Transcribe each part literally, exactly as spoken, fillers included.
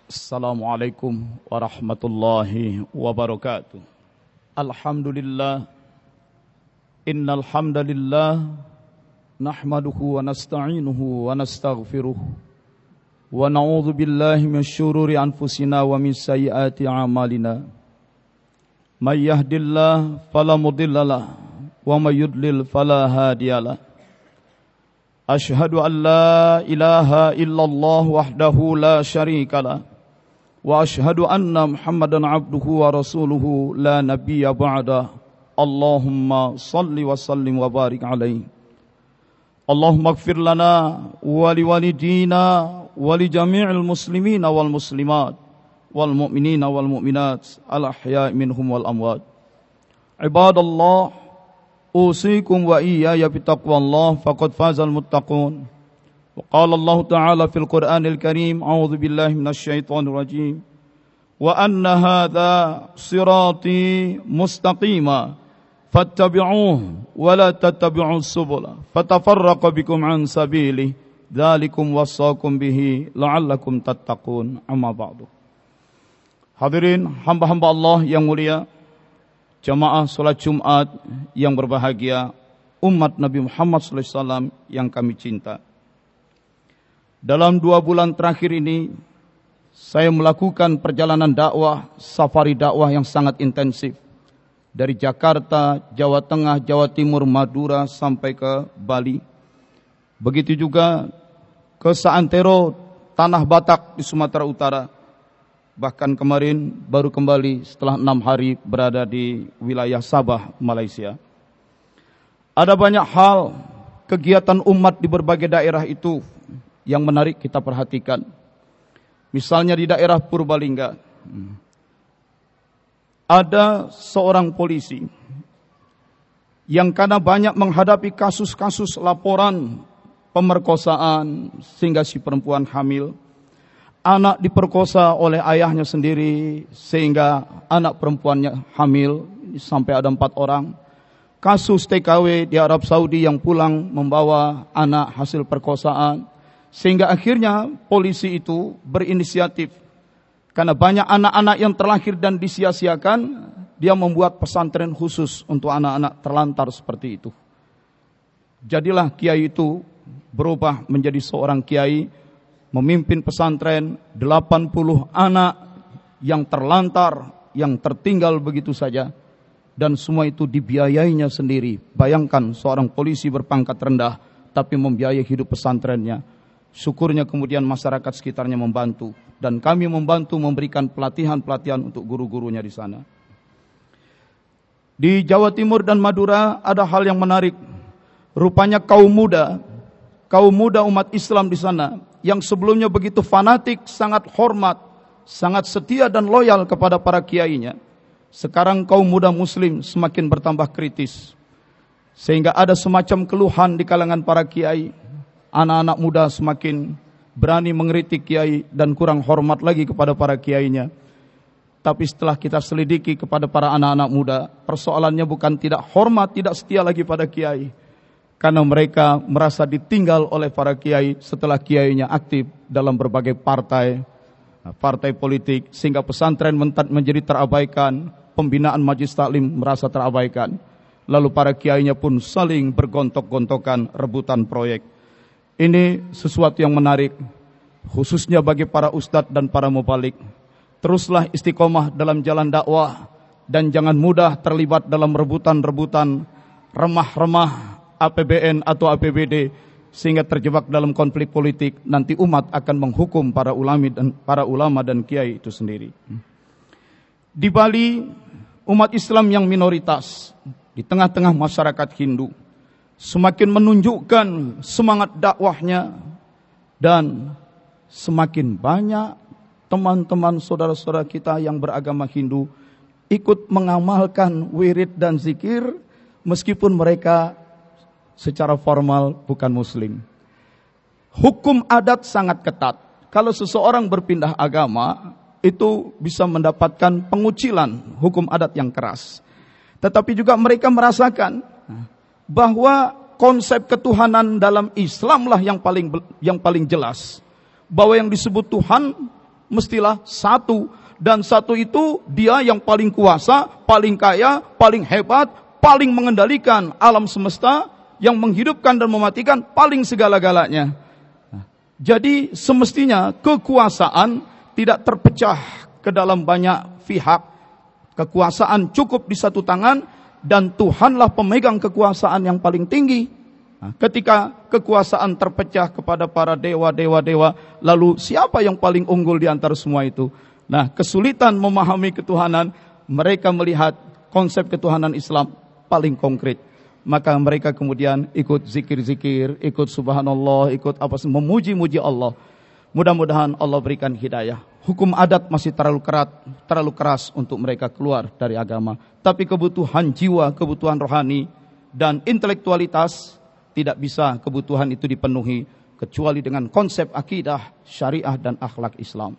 Assalamualaikum warahmatullahi wabarakatuh. Alhamdulillah. Innal hamdalillah nahmaduhu wa nasta'inuhu wa nastaghfiruh wa na'udzu billahi min syururi anfusina wa min sayyiati a'malina. May yahdihillahu fala mudhillalah wa may yudlil fala hadiyalah. Asyhadu an la ilaha illallah wahdahu la syarikalah wa asyhadu anna Muhammadan abduhu wa rasuluhu la nabiyya ba'da. Allahumma salli wa sallim wa barik alaihi. Allahumma ighfir lana wa liwalidina wa li jami'il muslimina wal muslimat wal mu'minina wal mu'minat al ahya'i minhum wal amwat. Ibadallah, usikum wa iyaya bittaqwallah faqad fazal muttaqun. وقال الله تعالى في القرآن الكريم أعوذ بالله من الشيطان الرجيم وأن هذا صراطي مستقيما فاتبعوه ولا تتبعوا السبل فتفرق بكم عن سبيله ذلكم وصاكم به لعلكم تتقون. أما بعد. Hadirin hamba-hamba Allah yang mulia, jamaah salat Jumat yang berbahagia, umat Nabi Muhammad sallallahu alaihi wasallam yang kami cinta. Dalam dua bulan terakhir ini, saya melakukan perjalanan dakwah, safari dakwah yang sangat intensif. Dari Jakarta, Jawa Tengah, Jawa Timur, Madura, sampai ke Bali. Begitu juga ke Saantero, Tanah Batak di Sumatera Utara. Bahkan kemarin baru kembali setelah enam hari berada di wilayah Sabah, Malaysia. Ada banyak hal, kegiatan umat di berbagai daerah itu yang menarik kita perhatikan. Misalnya di daerah Purbalingga, ada seorang polisi yang karena banyak menghadapi kasus-kasus laporan pemerkosaan sehingga si perempuan hamil, anak diperkosa oleh ayahnya sendiri sehingga anak perempuannya hamil, sampai ada empat orang. Kasus T K W di Arab Saudi yang pulang membawa anak hasil perkosaan, sehingga akhirnya polisi itu berinisiatif. Karena banyak anak-anak yang terlahir dan disia-siakan, dia membuat pesantren khusus untuk anak-anak terlantar seperti itu. Jadilah kiai itu berubah menjadi seorang kiai, memimpin pesantren, delapan puluh anak yang terlantar, yang tertinggal begitu saja. Dan semua itu dibiayainya sendiri. Bayangkan seorang polisi berpangkat rendah, tapi membiayai hidup pesantrennya. Syukurnya kemudian masyarakat sekitarnya membantu, dan kami membantu memberikan pelatihan-pelatihan untuk guru-gurunya di sana. Di Jawa Timur dan Madura ada hal yang menarik. Rupanya kaum muda, kaum muda umat Islam di sana yang sebelumnya begitu fanatik, sangat hormat, sangat setia dan loyal kepada para kiainya, sekarang kaum muda muslim semakin bertambah kritis. Sehingga ada semacam keluhan di kalangan para kiai. Anak-anak muda semakin berani mengkritik kiai dan kurang hormat lagi kepada para kiainya. Tapi setelah kita selidiki kepada para anak-anak muda, persoalannya bukan tidak hormat, tidak setia lagi pada kiai. Karena mereka merasa ditinggal oleh para kiai setelah kiainya aktif dalam berbagai partai, partai politik, sehingga pesantren menjadi terabaikan, pembinaan majelis taklim merasa terabaikan. Lalu para kiainya pun saling bergontok-gontokan rebutan proyek. Ini sesuatu yang menarik, khususnya bagi para ustadz dan para mubalik. Teruslah istiqomah dalam jalan dakwah, dan jangan mudah terlibat dalam rebutan-rebutan remah-remah A P B N atau A P B D, sehingga terjebak dalam konflik politik. Nanti umat akan menghukum para ulama dan para ulama dan kiai itu sendiri. Di Bali, umat Islam yang minoritas di tengah-tengah masyarakat Hindu semakin menunjukkan semangat dakwahnya, dan semakin banyak teman-teman saudara-saudara kita yang beragama Hindu ikut mengamalkan wirid dan zikir meskipun mereka secara formal bukan muslim. Hukum adat sangat ketat. Kalau seseorang berpindah agama, itu bisa mendapatkan pengucilan, hukum adat yang keras. Tetapi juga mereka merasakan bahwa konsep ketuhanan dalam Islamlah yang paling yang paling jelas. Bahwa yang disebut Tuhan mestilah satu. Dan satu itu dia yang paling kuasa, paling kaya, paling hebat, paling mengendalikan alam semesta, yang menghidupkan dan mematikan, paling segala-galanya. Jadi semestinya kekuasaan tidak terpecah ke dalam banyak pihak. Kekuasaan cukup di satu tangan dan Tuhanlah pemegang kekuasaan yang paling tinggi. Nah, ketika kekuasaan terpecah kepada para dewa-dewa-dewa, lalu siapa yang paling unggul di antara semua itu? Nah, kesulitan memahami ketuhanan, mereka melihat konsep ketuhanan Islam paling konkret. Maka mereka kemudian ikut zikir-zikir, ikut subhanallah, ikut apa memuji-muji Allah. Mudah-mudahan Allah berikan hidayah. Hukum adat masih terlalu keras, terlalu keras untuk mereka keluar dari agama. Tapi kebutuhan jiwa, kebutuhan rohani dan intelektualitas tidak bisa kebutuhan itu dipenuhi kecuali dengan konsep akidah, syariah dan akhlak Islam.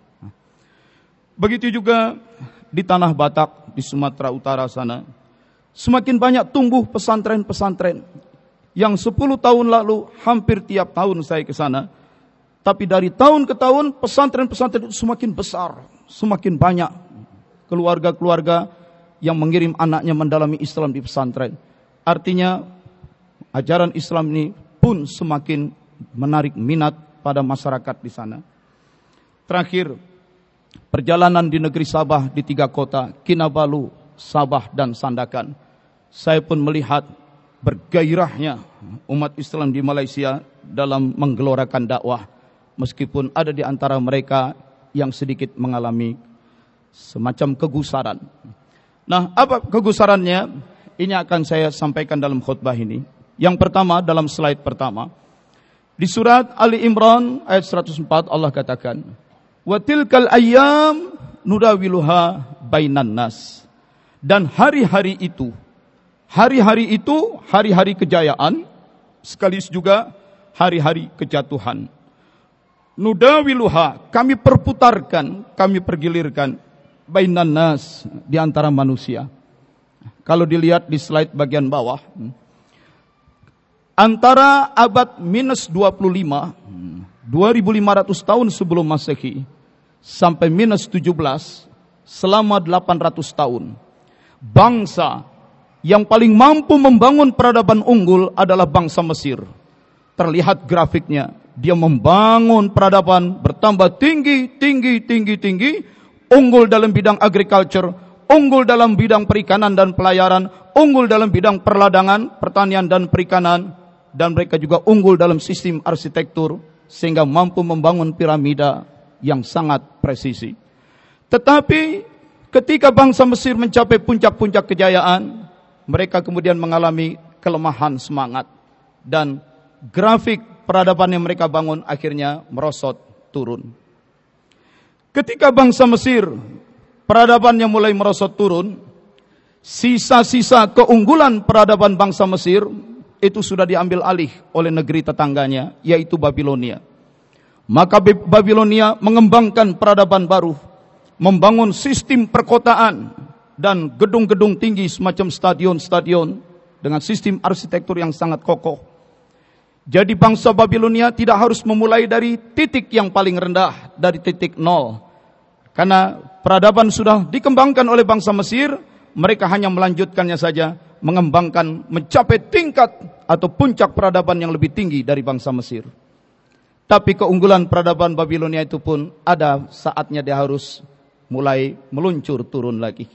Begitu juga di tanah Batak, di Sumatera Utara sana. Semakin banyak tumbuh pesantren-pesantren. Yang sepuluh tahun lalu, hampir tiap tahun saya ke sana. Tapi dari tahun ke tahun, pesantren-pesantren itu semakin besar. Semakin banyak keluarga-keluarga yang mengirim anaknya mendalami Islam di pesantren. Artinya, ajaran Islam ini pun semakin menarik minat pada masyarakat di sana. Terakhir, perjalanan di negeri Sabah di tiga kota, Kinabalu, Sabah dan Sandakan. Saya pun melihat bergairahnya umat Islam di Malaysia dalam menggelorakan dakwah. Meskipun ada di antara mereka yang sedikit mengalami semacam kegusaran. Nah, apa kegusarannya? Ini akan saya sampaikan dalam khutbah ini. Yang pertama, dalam slide pertama. Di surat Ali Imran ayat seratus empat Allah katakan, "Wa tilkal ayyam nudawiluha bainan nas." Dan hari-hari itu, hari-hari itu hari-hari kejayaan, sekaligus juga hari-hari kejatuhan. Nudawiluha, kami perputarkan, kami pergilirkan bainan nas, di antara manusia. Kalau dilihat di slide bagian bawah, antara abad minus dua puluh lima, dua ribu lima ratus tahun sebelum Masehi, sampai minus tujuh belas, selama delapan ratus tahun, bangsa yang paling mampu membangun peradaban unggul adalah bangsa Mesir. Terlihat grafiknya, dia membangun peradaban bertambah tinggi, tinggi, tinggi, tinggi, unggul dalam bidang agriculture, unggul dalam bidang perikanan dan pelayaran, unggul dalam bidang perladangan, pertanian dan perikanan, dan mereka juga unggul dalam sistem arsitektur, sehingga mampu membangun piramida yang sangat presisi. Tetapi ketika bangsa Mesir mencapai puncak-puncak kejayaan, mereka kemudian mengalami kelemahan semangat, dan grafik peradaban yang mereka bangun akhirnya merosot turun. Ketika bangsa Mesir peradabannya mulai merosot turun, sisa-sisa keunggulan peradaban bangsa Mesir itu sudah diambil alih oleh negeri tetangganya, yaitu Babilonia. Maka Babilonia mengembangkan peradaban baru, membangun sistem perkotaan dan gedung-gedung tinggi semacam stadion-stadion dengan sistem arsitektur yang sangat kokoh. Jadi bangsa Babilonia tidak harus memulai dari titik yang paling rendah, dari titik nol. Karena peradaban sudah dikembangkan oleh bangsa Mesir, mereka hanya melanjutkannya saja, mengembangkan, mencapai tingkat atau puncak peradaban yang lebih tinggi dari bangsa Mesir. Tapi keunggulan peradaban Babilonia itu pun ada saatnya dia harus mulai meluncur turun lagi.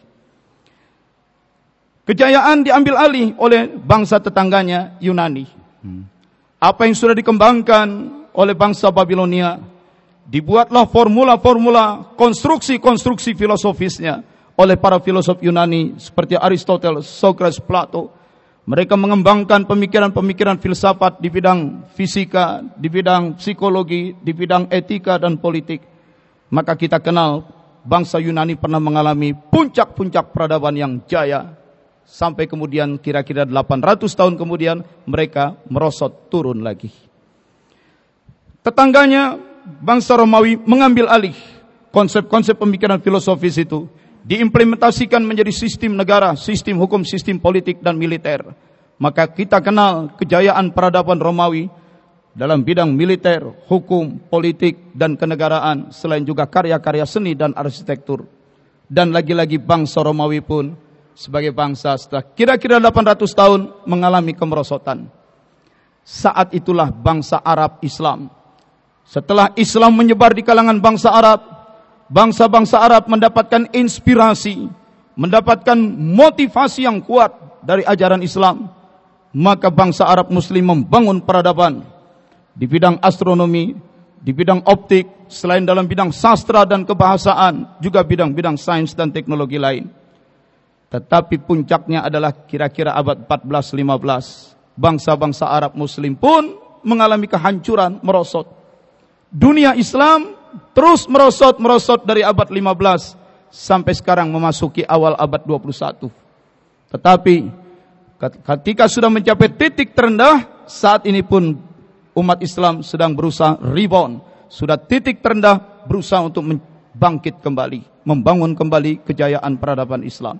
Kejayaan diambil alih oleh bangsa tetangganya Yunani. Hmm. Apa yang sudah dikembangkan oleh bangsa Babilonia, dibuatlah formula-formula, konstruksi-konstruksi filosofisnya oleh para filosof Yunani seperti Aristoteles, Socrates, Plato. Mereka mengembangkan pemikiran-pemikiran filsafat di bidang fisika, di bidang psikologi, di bidang etika dan politik. Maka kita kenal bangsa Yunani pernah mengalami puncak-puncak peradaban yang jaya. Sampai kemudian kira-kira delapan ratus tahun kemudian mereka merosot turun lagi. Tetangganya bangsa Romawi mengambil alih konsep-konsep pemikiran filosofis itu, diimplementasikan menjadi sistem negara, sistem hukum, sistem politik dan militer. Maka kita kenal kejayaan peradaban Romawi dalam bidang militer, hukum, politik, dan kenegaraan, selain juga karya-karya seni dan arsitektur. Dan lagi-lagi bangsa Romawi pun sebagai bangsa setelah kira-kira delapan ratus tahun mengalami kemerosotan. Saat itulah bangsa Arab Islam. Setelah Islam menyebar di kalangan bangsa Arab, bangsa-bangsa Arab mendapatkan inspirasi, mendapatkan motivasi yang kuat dari ajaran Islam. Maka bangsa Arab Muslim membangun peradaban di bidang astronomi, di bidang optik, selain dalam bidang sastra dan kebahasaan, juga bidang-bidang sains dan teknologi lain. Tetapi puncaknya adalah kira-kira abad empat belas lima belas. Bangsa-bangsa Arab Muslim pun mengalami kehancuran, merosot. Dunia Islam terus merosot-merosot dari abad lima belas sampai sekarang memasuki awal abad dua puluh satu. Tetapi ketika sudah mencapai titik terendah, saat ini pun umat Islam sedang berusaha rebound. Sudah titik terendah, berusaha untuk bangkit kembali, membangun kembali kejayaan peradaban Islam.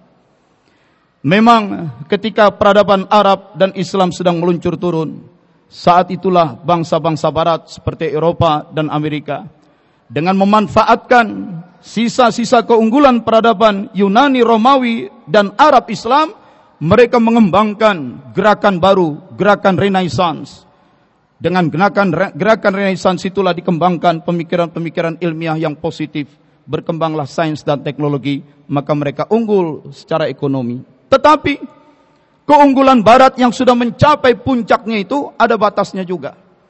Memang ketika peradaban Arab dan Islam sedang meluncur turun, saat itulah bangsa-bangsa barat seperti Eropa dan Amerika dengan memanfaatkan sisa-sisa keunggulan peradaban Yunani, Romawi, dan Arab Islam, mereka mengembangkan gerakan baru, gerakan Renaissance. Dengan gerakan gerakan Renaissance itulah dikembangkan pemikiran-pemikiran ilmiah yang positif, berkembanglah sains dan teknologi, maka mereka unggul secara ekonomi. Tetapi keunggulan barat yang sudah mencapai puncaknya itu ada batasnya juga.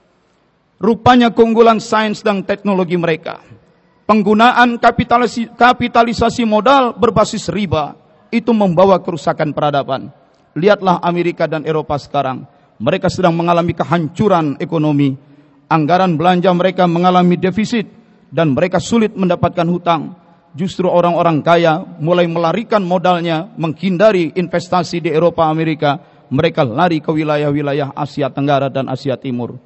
Rupanya keunggulan sains dan teknologi mereka, penggunaan kapitalisasi, kapitalisasi modal berbasis riba, itu membawa kerusakan peradaban. Lihatlah Amerika dan Eropa sekarang. Mereka sedang mengalami kehancuran ekonomi. Anggaran belanja mereka mengalami defisit dan mereka sulit mendapatkan hutang. Justru orang-orang kaya mulai melarikan modalnya, menghindari investasi di Eropa, Amerika. Mereka lari ke wilayah-wilayah Asia Tenggara dan Asia Timur.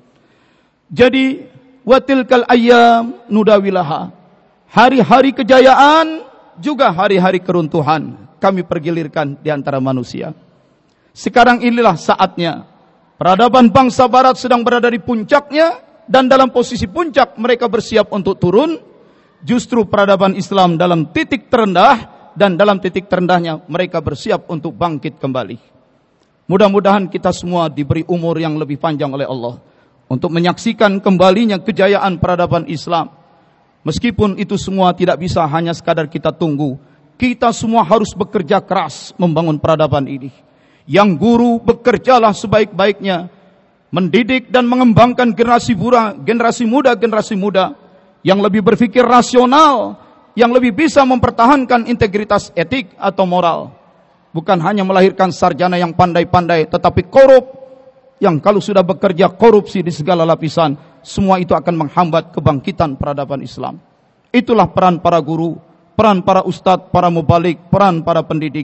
Jadi, watilkal ayyam nudawilaha. Hari-hari kejayaan juga hari-hari keruntuhan kami pergilirkan di antara manusia. Sekarang inilah saatnya. Peradaban bangsa barat sedang berada di puncaknya, dan dalam posisi puncak mereka bersiap untuk turun. Justru peradaban Islam dalam titik terendah, dan dalam titik terendahnya mereka bersiap untuk bangkit kembali. Mudah-mudahan kita semua diberi umur yang lebih panjang oleh Allah untuk menyaksikan kembalinya kejayaan peradaban Islam. Meskipun itu semua tidak bisa hanya sekadar kita tunggu, kita semua harus bekerja keras membangun peradaban ini. Yang guru bekerjalah sebaik-baiknya, mendidik dan mengembangkan generasi muda, generasi muda, generasi muda yang lebih berpikir rasional, yang lebih bisa mempertahankan integritas etik atau moral. Bukan hanya melahirkan sarjana yang pandai-pandai, tetapi korup, yang kalau sudah bekerja korupsi di segala lapisan, semua itu akan menghambat kebangkitan peradaban Islam. Itulah peran para guru, peran para ustadz, para mubalik, peran para pendidik.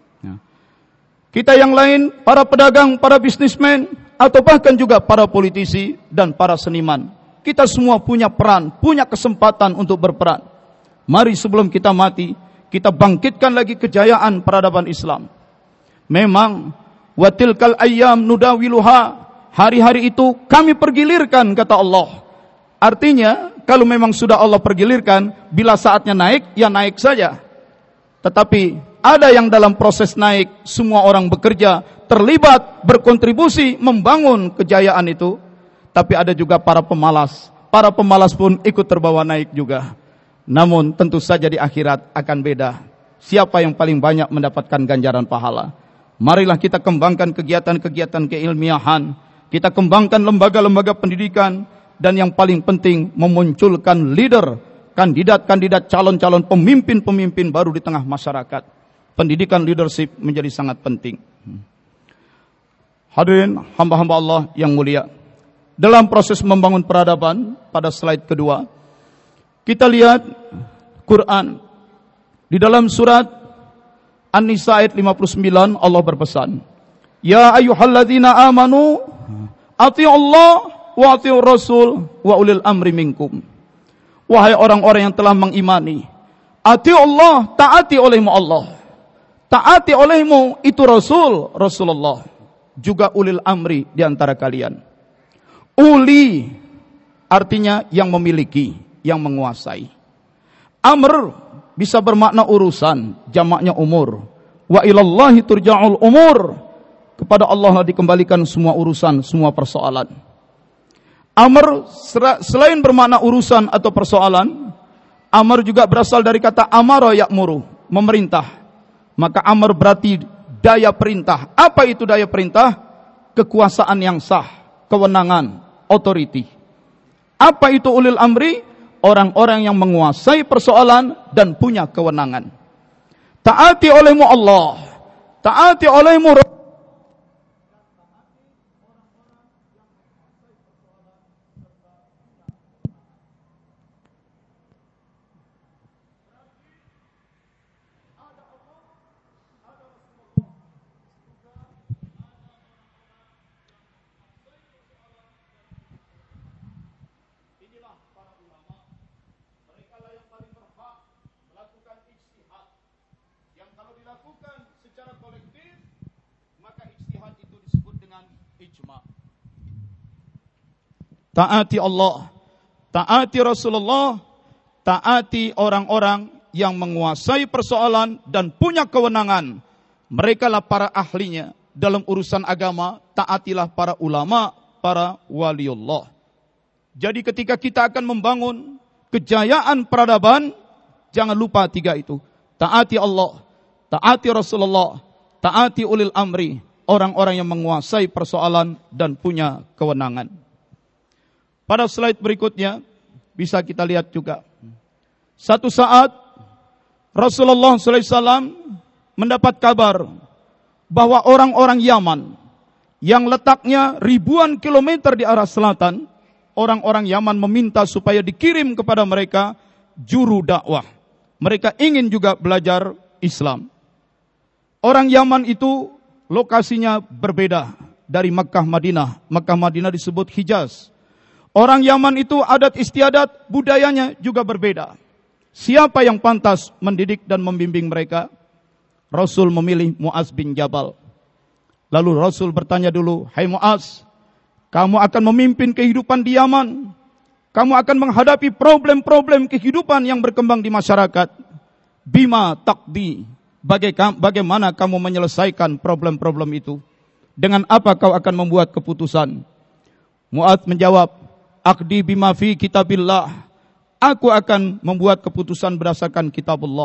Kita yang lain, para pedagang, para bisnismen, atau bahkan juga para politisi dan para seniman, kita semua punya peran, punya kesempatan untuk berperan. Mari sebelum kita mati, kita bangkitkan lagi kejayaan peradaban Islam. Memang watilkal ayyam nudawiluha, hari-hari itu kami pergilirkan, kata Allah. Artinya, kalau memang sudah Allah pergilirkan, bila saatnya naik, ya naik saja. Tetapi ada yang dalam proses naik, semua orang bekerja, terlibat, berkontribusi, membangun kejayaan itu. Tapi ada juga para pemalas. Para pemalas pun ikut terbawa naik juga. Namun tentu saja di akhirat akan beda. Siapa yang paling banyak mendapatkan ganjaran pahala? Marilah kita kembangkan kegiatan-kegiatan keilmiahan. Kita kembangkan lembaga-lembaga pendidikan. Dan yang paling penting, memunculkan leader, kandidat-kandidat calon-calon pemimpin-pemimpin baru di tengah masyarakat. Pendidikan leadership menjadi sangat penting. Hadirin hamba-hamba Allah yang mulia, dalam proses membangun peradaban, pada slide kedua, kita lihat Quran. Di dalam surat An-Nisa ayat lima puluh sembilan, Allah berpesan, Ya ayyuhalladzina amanu, ati'u Allah wa ati'u Rasul wa ulil amri minkum. Wahai orang-orang yang telah mengimani, ati'u Allah, taati olehmu Allah. Taati olehmu itu Rasul, Rasulullah. Juga ulil amri di antara kalian. Uli artinya yang memiliki, yang menguasai. Amr bisa bermakna urusan, jamaknya umur. Wa ilallahi turja'ul umur. Kepada Allah dikembalikan semua urusan, semua persoalan. Amr selain bermakna urusan atau persoalan, amr juga berasal dari kata amara ya'muru, memerintah. Maka amr berarti daya perintah. Apa itu daya perintah? Kekuasaan yang sah, kewenangan, authority. Apa itu ulil amri? Orang-orang yang menguasai persoalan dan punya kewenangan. Taati olehmu Allah, taati olehmu Rasul. Taati Allah, taati Rasulullah, taati orang-orang yang menguasai persoalan dan punya kewenangan. Mereka lah para ahlinya dalam urusan agama. Taatilah para ulama, para waliullah. Jadi ketika kita akan membangun kejayaan peradaban, jangan lupa tiga itu. Taati Allah, taati Rasulullah, taati ulil amri, orang-orang yang menguasai persoalan dan punya kewenangan. Pada slide berikutnya bisa kita lihat juga. Satu saat Rasulullah sallallahu alaihi wasallam mendapat kabar bahwa orang-orang Yaman yang letaknya ribuan kilometer di arah selatan, orang-orang Yaman meminta supaya dikirim kepada mereka juru dakwah. Mereka ingin juga belajar Islam. Orang Yaman itu lokasinya berbeda dari Makkah Madinah. Makkah Madinah disebut Hijaz. Orang Yaman itu adat istiadat, budayanya juga berbeda. Siapa yang pantas mendidik dan membimbing mereka? Rasul memilih Mu'az bin Jabal. Lalu Rasul bertanya dulu, "Hai Mu'az, kamu akan memimpin kehidupan di Yaman. Kamu akan menghadapi problem-problem kehidupan yang berkembang di masyarakat. Bima taqdi, bagaimana kamu menyelesaikan problem-problem itu? Dengan apa kau akan membuat keputusan?" Mu'az menjawab, "Aqdi bima fi kitabillah." Aku akan membuat keputusan berdasarkan kitabullah.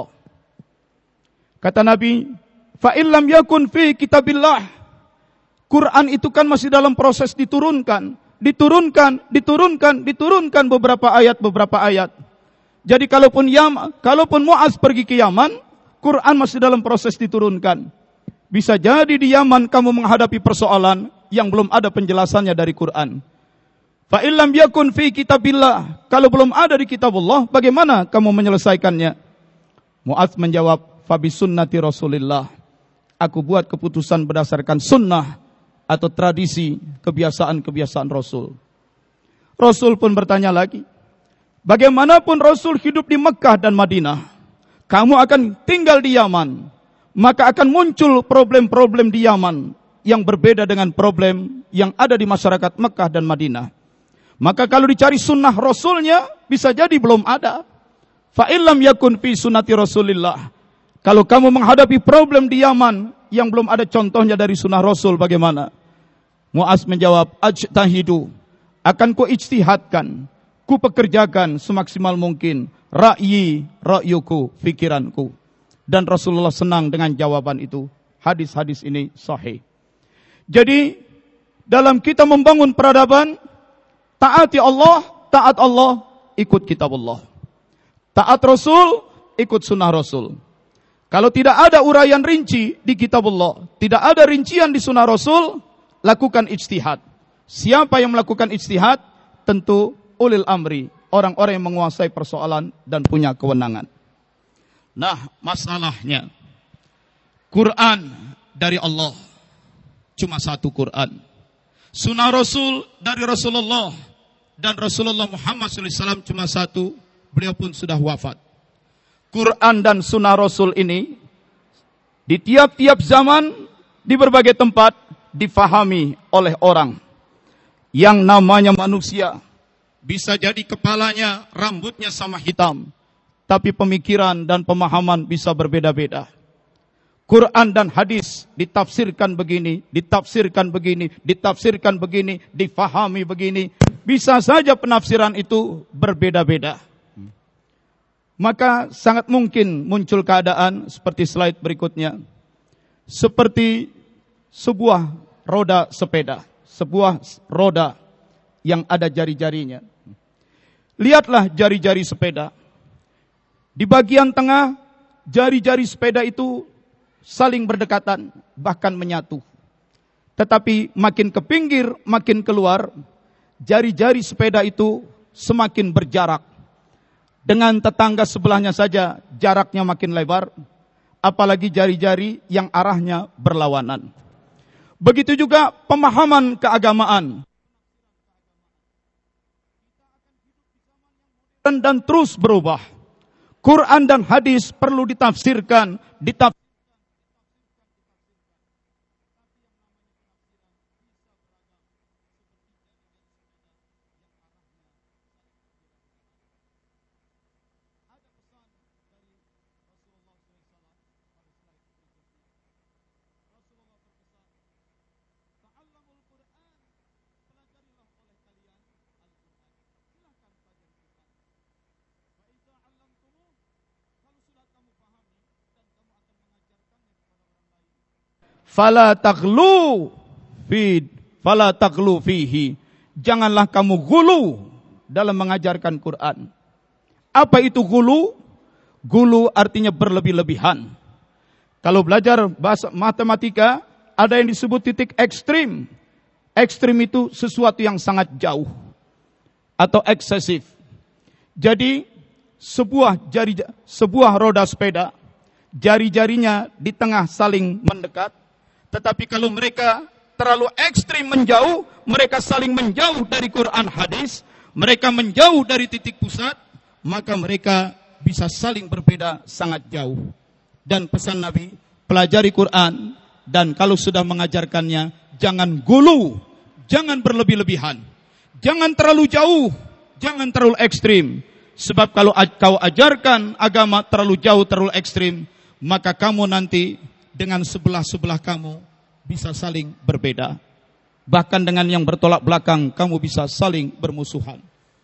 Kata Nabi, "Fa illam yakun fi kitabillah." Quran itu kan masih dalam proses diturunkan, diturunkan, diturunkan, diturunkan beberapa ayat, beberapa ayat. Jadi kalaupun Yam, kalaupun Mu'az pergi ke Yaman, Quran masih dalam proses diturunkan. Bisa jadi di Yaman kamu menghadapi persoalan yang belum ada penjelasannya dari Quran. Fa illam yakun fi kitabillah, kalau belum ada di kitabullah, bagaimana kamu menyelesaikannya? Mu'az menjawab, fa bi sunnati Rasulillah. Aku buat keputusan berdasarkan sunnah atau tradisi, kebiasaan-kebiasaan Rasul. Rasul pun bertanya lagi, bagaimanapun Rasul hidup di Mekah dan Madinah, kamu akan tinggal di Yaman, maka akan muncul problem-problem di Yaman yang berbeda dengan problem yang ada di masyarakat Mekah dan Madinah. Maka kalau dicari sunnah Rasulnya, bisa jadi belum ada. Fa illam yakun fi sunnati Rasulillah. Kalau kamu menghadapi problem di Yaman yang belum ada contohnya dari sunnah Rasul, bagaimana? Mu'az menjawab, ajtahidu, akan ku ijtihadkan, ku pekerjakan semaksimal mungkin, ra'yi, ra'yuku, pikiranku. Dan Rasulullah senang dengan jawaban itu. Hadis-hadis ini sahih. Jadi dalam kita membangun peradaban, taati Allah, taat Allah, ikut kitabullah. Taat Rasul, ikut sunnah Rasul. Kalau tidak ada uraian rinci di kitabullah, tidak ada rincian di sunnah Rasul, lakukan ijtihad. Siapa yang melakukan ijtihad? Tentu ulil amri, orang-orang yang menguasai persoalan dan punya kewenangan. Nah, masalahnya, Quran dari Allah, cuma satu Quran. Sunnah Rasul dari Rasulullah, dan Rasulullah Muhammad shallallahu alaihi wasallam cuma satu, beliau pun sudah wafat. Quran dan sunnah Rasul ini di tiap-tiap zaman, di berbagai tempat difahami oleh orang. Yang namanya manusia bisa jadi kepalanya, rambutnya sama hitam, tapi pemikiran dan pemahaman bisa berbeda-beda. Quran dan hadis ditafsirkan begini, ditafsirkan begini, ditafsirkan begini, difahami begini. Bisa saja penafsiran itu berbeda-beda. Maka sangat mungkin muncul keadaan seperti slide berikutnya. Seperti sebuah roda sepeda, sebuah roda yang ada jari-jarinya. Lihatlah jari-jari sepeda. Di bagian tengah, jari-jari sepeda itu saling berdekatan, bahkan menyatu. Tetapi makin ke pinggir, makin keluar, jari-jari sepeda itu semakin berjarak. Dengan tetangga sebelahnya saja jaraknya makin lebar, apalagi jari-jari yang arahnya berlawanan. Begitu juga pemahaman keagamaan. Dan, dan terus berubah. Quran dan hadis perlu ditafsirkan, ditafsirkan. Fala taghlu fi fala taghlu fihi. Janganlah kamu gulu dalam mengajarkan Quran. Apa itu gulu? Gulu artinya berlebih-lebihan. Kalau belajar bahasa matematika, ada yang disebut titik ekstrim. Ekstrim itu sesuatu yang sangat jauh atau eksesif. Jadi sebuah jari sebuah roda sepeda, jari-jarinya di tengah saling mendekat. Tetapi kalau mereka terlalu ekstrim menjauh, mereka saling menjauh dari Quran hadis, mereka menjauh dari titik pusat, maka mereka bisa saling berbeda sangat jauh. Dan pesan Nabi, pelajari Quran, dan kalau sudah mengajarkannya, jangan gulu, jangan berlebih-lebihan, jangan terlalu jauh, jangan terlalu ekstrim. Sebab kalau kau ajarkan agama terlalu jauh, terlalu ekstrim, maka kamu nanti dengan sebelah-sebelah kamu bisa saling berbeda. Bahkan dengan yang bertolak belakang kamu bisa saling bermusuhan.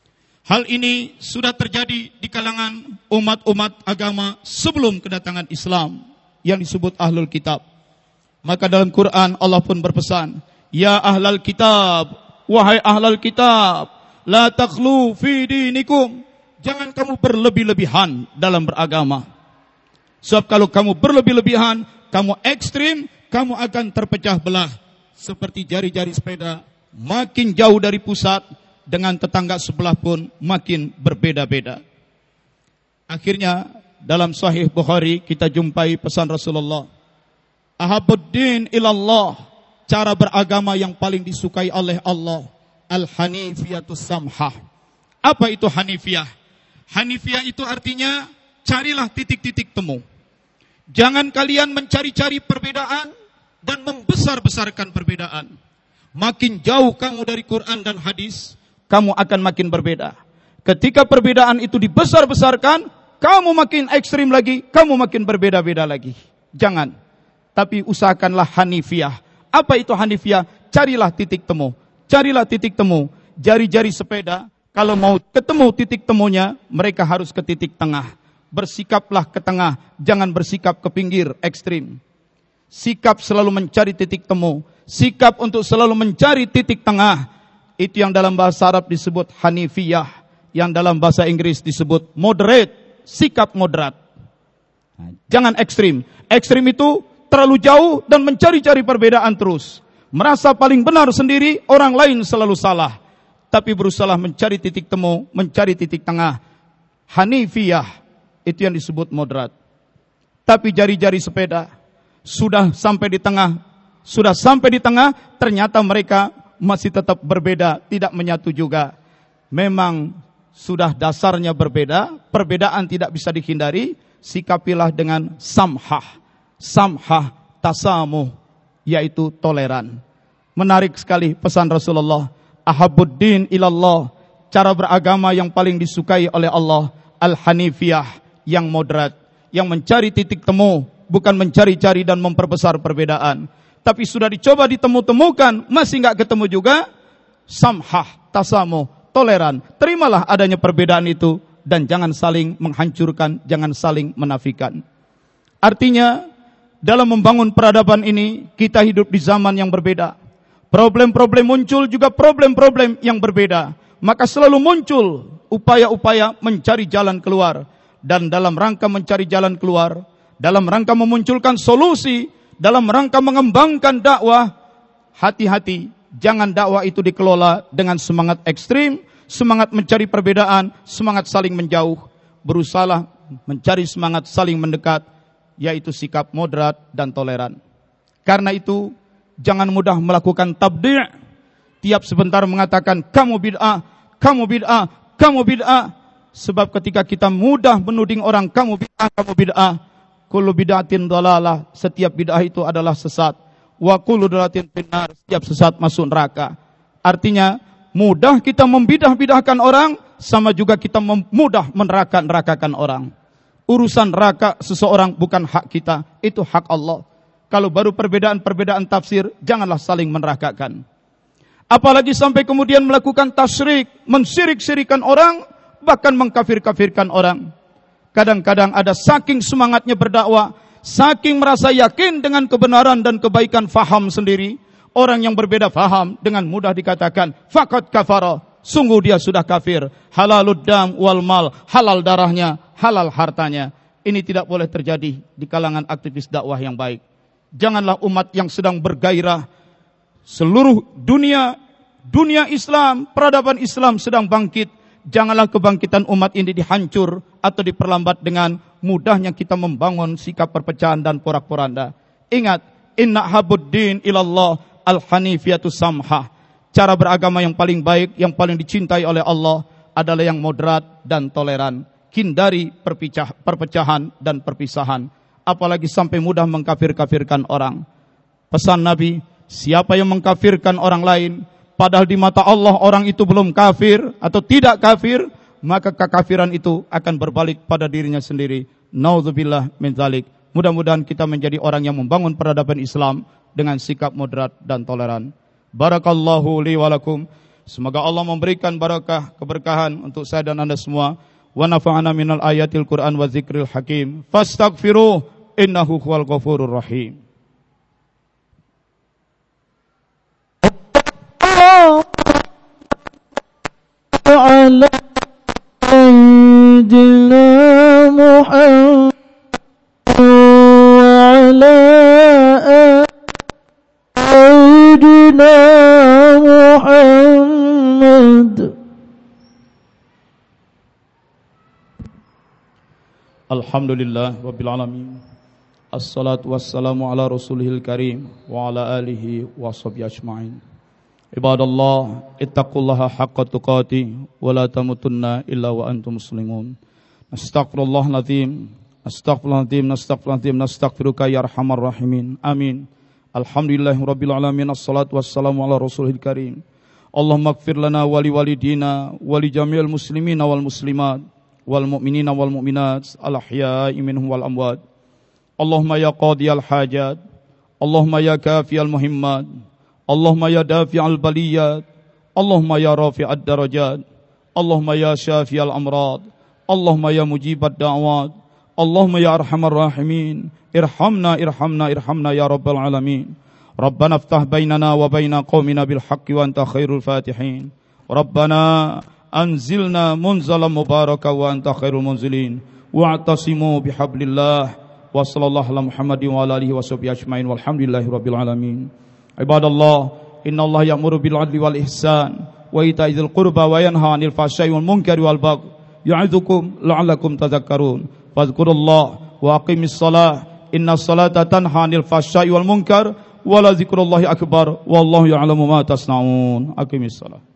Hal ini sudah terjadi di kalangan umat-umat agama sebelum kedatangan Islam yang disebut Ahlul Kitab. Maka dalam Quran Allah pun berpesan, ya ahlal kitab, wahai ahlal kitab, la taghlu fi dinikum. Jangan kamu berlebih-lebihan dalam beragama. Sebab kalau kamu berlebih-lebihan, kamu ekstrim, kamu akan terpecah belah. Seperti jari-jari sepeda, makin jauh dari pusat, dengan tetangga sebelah pun makin berbeda-beda. Akhirnya, dalam Sahih Bukhari, kita jumpai pesan Rasulullah. Ahabuddin ilallah, cara beragama yang paling disukai oleh Allah. Al-Hanifiyatus Samhah. Apa itu Hanifiyah? Hanifiyah itu artinya, carilah titik-titik temu. Jangan kalian mencari-cari perbedaan dan membesar-besarkan perbedaan. Makin jauh kamu dari Quran dan hadis, kamu akan makin berbeda. Ketika perbedaan itu dibesar-besarkan, kamu makin ekstrim lagi, kamu makin berbeda-beda lagi. Jangan. Tapi usahakanlah Hanifiyah. Apa itu Hanifiyah? Carilah titik temu. Carilah titik temu. Jari-jari sepeda, kalau mau ketemu titik temunya, mereka harus ke titik tengah. Bersikaplah ke tengah, jangan bersikap ke pinggir, ekstrim. Sikap selalu mencari titik temu. Sikap untuk selalu mencari titik tengah. Itu yang dalam bahasa Arab disebut Hanifiyah. Yang dalam bahasa Inggris disebut moderate. Sikap moderat. Nah, jangan ekstrim. Ekstrim itu terlalu jauh dan mencari-cari perbedaan terus. Merasa paling benar sendiri, orang lain selalu salah. Tapi berusaha mencari titik temu, mencari titik tengah. Hanifiyah. Itu yang disebut moderat. Tapi jari-jari sepeda sudah sampai di tengah, sudah sampai di tengah, ternyata mereka masih tetap berbeda, tidak menyatu juga. Memang sudah dasarnya berbeda, perbedaan tidak bisa dihindari. Sikapilah dengan samhah, samhah tasamuh, yaitu toleran. Menarik sekali pesan Rasulullah. ahabbuddin ilallah, cara beragama yang paling disukai oleh Allah, al-hanifiyah, yang moderat, yang mencari titik temu, bukan mencari-cari dan memperbesar perbedaan. Tapi sudah dicoba ditemu-temukan, masih enggak ketemu juga, samhah, tasamuh, toleran. Terimalah adanya perbedaan itu dan jangan saling menghancurkan, jangan saling menafikan. Artinya, dalam membangun peradaban ini, kita hidup di zaman yang berbeda. Problem-problem muncul juga problem-problem yang berbeda. Maka selalu muncul upaya-upaya mencari jalan keluar. Dan dalam rangka mencari jalan keluar, dalam rangka memunculkan solusi, dalam rangka mengembangkan dakwah, hati-hati, jangan dakwah itu dikelola dengan semangat ekstrim, semangat mencari perbedaan, semangat saling menjauh. Berusahalah mencari semangat saling mendekat, yaitu sikap moderat dan toleran. Karena itu, jangan mudah melakukan tabdi', tiap sebentar mengatakan kamu bid'ah, kamu bid'ah, kamu bid'ah. Sebab ketika kita mudah menuding orang kamu bid'ah, kamu bid'ah, kullu bid'atin dhalalah, setiap bid'ah itu adalah sesat. Wa kullu dhalatin finnar, setiap sesat masuk neraka. Artinya, mudah kita membidah-bidahkan orang, sama juga kita mudah meneraka-nerakakan orang. Urusan neraka seseorang bukan hak kita, itu hak Allah. Kalau baru perbedaan-perbedaan tafsir, janganlah saling menerakakan. Apalagi sampai kemudian melakukan tasyrik, mensirik-sirikan orang, bahkan mengkafir-kafirkan orang. Kadang-kadang ada saking semangatnya berdakwah, saking merasa yakin dengan kebenaran dan kebaikan faham sendiri, orang yang berbeda faham dengan mudah dikatakan faqad kafara, sungguh dia sudah kafir. Halalud dam wal mal, halal darahnya, halal hartanya. Ini tidak boleh terjadi di kalangan aktivis dakwah yang baik. Janganlah umat yang sedang bergairah, seluruh dunia, dunia Islam, peradaban Islam sedang bangkit, janganlah kebangkitan umat ini dihancur atau diperlambat dengan mudahnya kita membangun sikap perpecahan dan porak-poranda. Ingat, inna habuddin ilallah al-hanifiyatu samhah. Cara beragama yang paling baik, yang paling dicintai oleh Allah adalah yang moderat dan toleran. Hindari perpecah, perpecahan dan perpisahan. Apalagi sampai mudah mengkafir-kafirkan orang. Pesan Nabi, siapa yang mengkafirkan orang lain, padahal di mata Allah orang itu belum kafir atau tidak kafir, maka kekafiran itu akan berbalik pada dirinya sendiri. Nauzubillah min dzalik. Mudah-mudahan kita menjadi orang yang membangun peradaban Islam dengan sikap moderat dan toleran. Barakallahu li wa lakum. Semoga Allah memberikan barakah, keberkahan untuk saya dan Anda semua. Wa nafa'ana minal ayatil Qur'an wa zikril hakim. Fastaghfiruh innahu huwal ghafurur rahim. على سيدنا محمد وعلى آل سيدنا محمد. Alhamdulillah rabbil alamin. Assalatu wassalamu ala rasulihil karim wa ala alihi wa sahbihi ajma'in. Ibadallah, ittaqullaha haqqa tuqatih wa la tamutunna illa wa antum muslimun. Astaghfirullahaladzim, astaghfirullahaladzim, astaghfirullahaladzim, astaghfiruka ya arhamar rahimin. Amin. Alhamdulillahi rabbil alamin. Assalatu wassalamu ala rasulihil karim. Allahumma ighfir lana wa li walidina wa li jami'il muslimina wal muslimat wal mu'minina wal mu'minat al ahya'i minhum wal amwat. Allahumma ya qadiyal hajat, Allahumma ya kafiyal muhimmat, Allahumma ya dafi'al baliyat, Allahumma ya rafi'ad darajat, Allahumma ya syafi'al amrad, Allahumma ya mujibat da'wat, Allahumma ya arhamar rahimin, irhamna irhamna irhamna ya rabbal alamin. Rabbana iftah bainana wa baina qaumina bil haqqi wa anta khairul fatihin. Rabbana anzilna munzalan mubaraka wa anta khairul munzilin. Wa'tasimu bihablillah wa sallallahu ala Muhammadin wa ala alihi wa sahbihi ajmain walhamdulillahi rabbil alamin. Ibadallah, innallaha ya'muru bil 'adli wal ihsan wa ita'i dzil qurba wa yanha 'anil fahsya'i wal munkari wal baghi ya'idzukum la'allakum tadhakkarun. Fadhkurullaha wa aqimis shalah, innas salata tanha 'anil fahsya'i wal munkar wa la dzikrullahi akbar wallahu ya'lamu ma tasna'un. Aqimis shalah.